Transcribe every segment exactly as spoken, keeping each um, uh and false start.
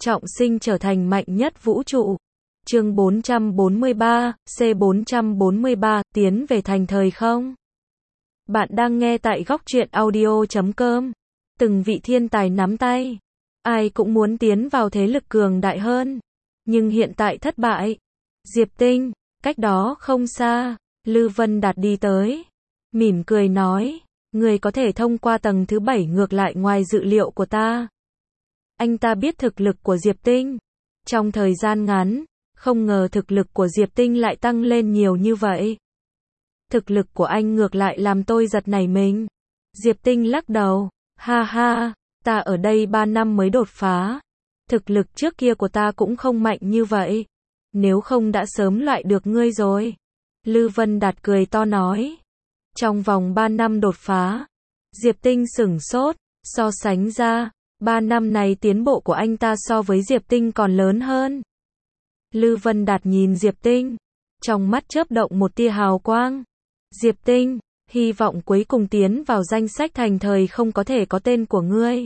trọng sinh trở thành mạnh nhất vũ trụ. Chương bốn trăm bốn mươi ba, C bốn trăm bốn mươi ba, tiến về thành thời không? Bạn đang nghe tại góc truyện audio chấm com. Từng vị thiên tài nắm tay. Ai cũng muốn tiến vào thế lực cường đại hơn. Nhưng hiện tại thất bại. Diệp Tinh, cách đó không xa, Lư Vân Đạt đi tới. Mỉm cười nói, người có thể thông qua tầng thứ bảy ngược lại ngoài dự liệu của ta. Anh ta biết thực lực của Diệp Tinh. Trong thời gian ngắn, không ngờ thực lực của Diệp Tinh lại tăng lên nhiều như vậy. Thực lực của anh ngược lại làm tôi giật nảy mình. Diệp Tinh lắc đầu, ha ha, ta ở đây ba năm mới đột phá. Thực lực trước kia của ta cũng không mạnh như vậy. Nếu không đã sớm loại được ngươi rồi. Lư Vân Đạt cười to nói. Trong vòng ba năm đột phá. Diệp Tinh sửng sốt, so sánh ra, ba năm này tiến bộ của anh ta so với Diệp Tinh còn lớn hơn. Lư Vân Đạt nhìn Diệp Tinh, trong mắt chớp động một tia hào quang. Diệp Tinh, hy vọng cuối cùng tiến vào danh sách thành thời không có thể có tên của ngươi.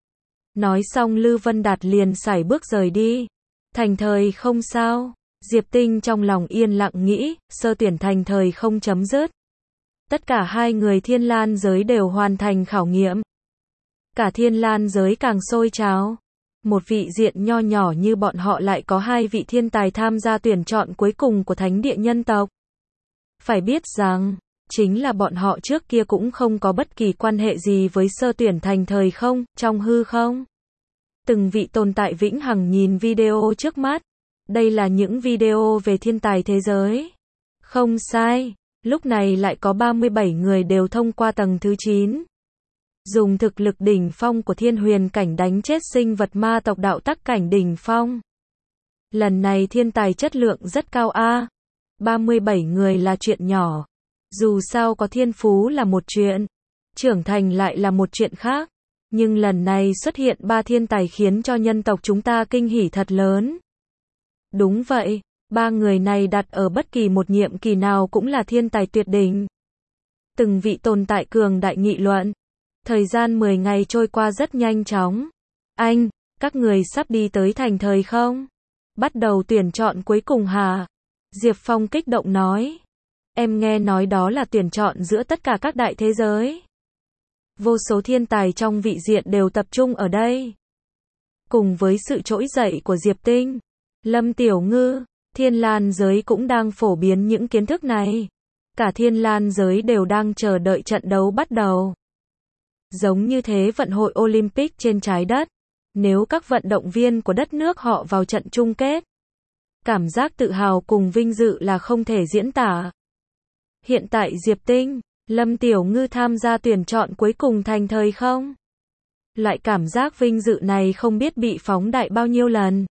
Nói xong Lư Vân Đạt liền sải bước rời đi. Thành thời không sao? Diệp Tinh trong lòng yên lặng nghĩ, sơ tuyển thành thời không chấm dứt. Tất cả hai người Thiên Lan giới đều hoàn thành khảo nghiệm. Cả Thiên Lan giới càng sôi trào. Một vị diện nho nhỏ như bọn họ lại có hai vị thiên tài tham gia tuyển chọn cuối cùng của thánh địa nhân tộc. Phải biết rằng, chính là bọn họ trước kia cũng không có bất kỳ quan hệ gì với sơ tuyển thành thời không, trong hư không. Từng vị tồn tại vĩnh hằng nhìn video trước mắt. Đây là những video về thiên tài thế giới. Không sai, lúc này lại có ba mươi bảy người đều thông qua tầng thứ chín. Dùng thực lực đỉnh phong của thiên huyền cảnh đánh chết sinh vật ma tộc đạo tắc cảnh đỉnh phong. Lần này thiên tài chất lượng rất cao a. ba mươi bảy người là chuyện nhỏ. Dù sao có thiên phú là một chuyện, trưởng thành lại là một chuyện khác. Nhưng lần này xuất hiện ba thiên tài khiến cho nhân tộc chúng ta kinh hỉ thật lớn. Đúng vậy, ba người này đặt ở bất kỳ một nhiệm kỳ nào cũng là thiên tài tuyệt đỉnh. Từng vị tồn tại cường đại nghị luận. Thời gian mười ngày trôi qua rất nhanh chóng. Anh, các người sắp đi tới thành thời không? Bắt đầu tuyển chọn cuối cùng hả? Diệp Phong kích động nói. Em nghe nói đó là tuyển chọn giữa tất cả các đại thế giới. Vô số thiên tài trong vị diện đều tập trung ở đây. Cùng với sự trỗi dậy của Diệp Tinh, Lâm Tiểu Ngư, Thiên Lan giới cũng đang phổ biến những kiến thức này. Cả Thiên Lan giới đều đang chờ đợi trận đấu bắt đầu. Giống như thế vận hội Olympic trên trái đất. Nếu các vận động viên của đất nước họ vào trận chung kết, cảm giác tự hào cùng vinh dự là không thể diễn tả. Hiện tại Diệp Tinh, Lâm Tiểu Ngư tham gia tuyển chọn cuối cùng thành thời không? Loại cảm giác vinh dự này không biết bị phóng đại bao nhiêu lần.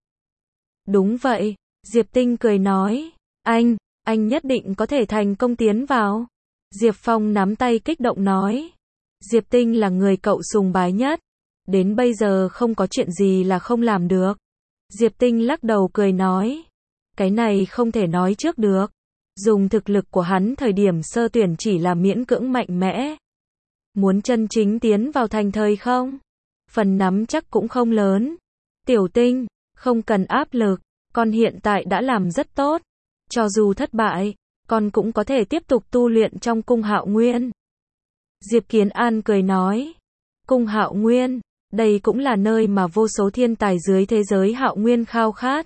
Đúng vậy, Diệp Tinh cười nói. Anh, anh nhất định có thể thành công tiến vào. Diệp Phong nắm tay kích động nói. Diệp Tinh là người cậu sùng bái nhất. Đến bây giờ không có chuyện gì là không làm được. Diệp Tinh lắc đầu cười nói. Cái này không thể nói trước được. Dùng thực lực của hắn thời điểm sơ tuyển chỉ là miễn cưỡng mạnh mẽ. Muốn chân chính tiến vào thành thời không? Phần nắm chắc cũng không lớn. Tiểu Tinh, không cần áp lực. Con hiện tại đã làm rất tốt. Cho dù thất bại, con cũng có thể tiếp tục tu luyện trong cung Hạo Nguyên. Diệp Kiến An cười nói. Cung Hạo Nguyên, đây cũng là nơi mà vô số thiên tài dưới thế giới Hạo Nguyên khao khát.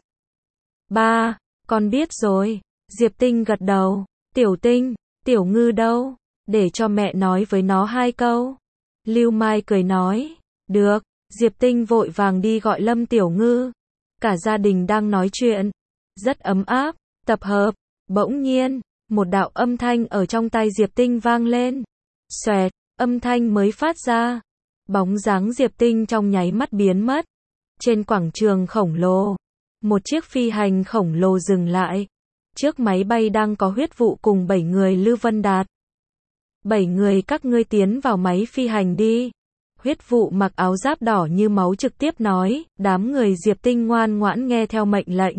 Ba, con biết rồi. Diệp Tinh gật đầu. Tiểu Tinh, Tiểu Ngư đâu? Để cho mẹ nói với nó hai câu. Lưu Mai cười nói. Được. Diệp Tinh vội vàng đi gọi Lâm Tiểu Ngư. Cả gia đình đang nói chuyện. Rất ấm áp. Tập hợp. Bỗng nhiên, một đạo âm thanh ở trong tay Diệp Tinh vang lên. Xoẹt, âm thanh mới phát ra. Bóng dáng Diệp Tinh trong nháy mắt biến mất. Trên quảng trường khổng lồ, một chiếc phi hành khổng lồ dừng lại. Trước máy bay đang có Huyết Vụ cùng bảy người Lư Vân Đạt. Bảy người các ngươi tiến vào máy phi hành đi. Huyết Vụ mặc áo giáp đỏ như máu trực tiếp nói, đám người Diệp Tinh ngoan ngoãn nghe theo mệnh lệnh.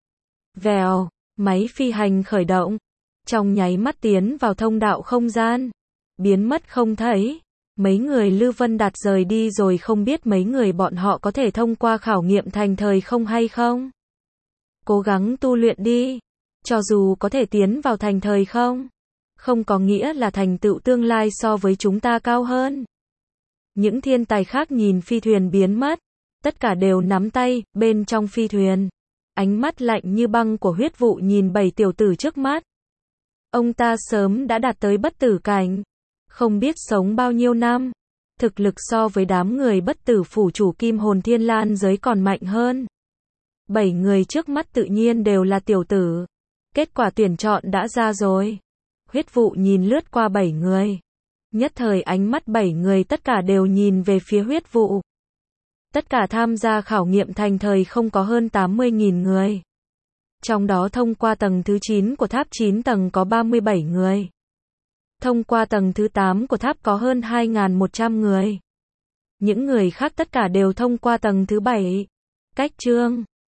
Vèo, máy phi hành khởi động. Trong nháy mắt tiến vào thông đạo không gian. Biến mất không thấy. Mấy người Lư Vân Đạt rời đi rồi, không biết mấy người bọn họ có thể thông qua khảo nghiệm thành thời không hay không? Cố gắng tu luyện đi. Cho dù có thể tiến vào thành thời không, không có nghĩa là thành tựu tương lai so với chúng ta cao hơn. Những thiên tài khác nhìn phi thuyền biến mất, tất cả đều nắm tay, bên trong phi thuyền. Ánh mắt lạnh như băng của Huyết Vụ nhìn bảy tiểu tử trước mắt. Ông ta sớm đã đạt tới bất tử cảnh, không biết sống bao nhiêu năm. Thực lực so với đám người bất tử phủ chủ Kim Hồn Thiên Lan giới còn mạnh hơn. Bảy người trước mắt tự nhiên đều là tiểu tử. Kết quả tuyển chọn đã ra rồi. Huyết Vụ nhìn lướt qua bảy người. Nhất thời ánh mắt bảy người tất cả đều nhìn về phía Huyết Vụ. Tất cả tham gia khảo nghiệm thành thời không có hơn tám mươi nghìn người. Trong đó thông qua tầng thứ chín của tháp chín tầng có ba mươi bảy người. Thông qua tầng thứ tám của tháp có hơn hai nghìn một trăm người. Những người khác tất cả đều thông qua tầng thứ bảy. Cách chương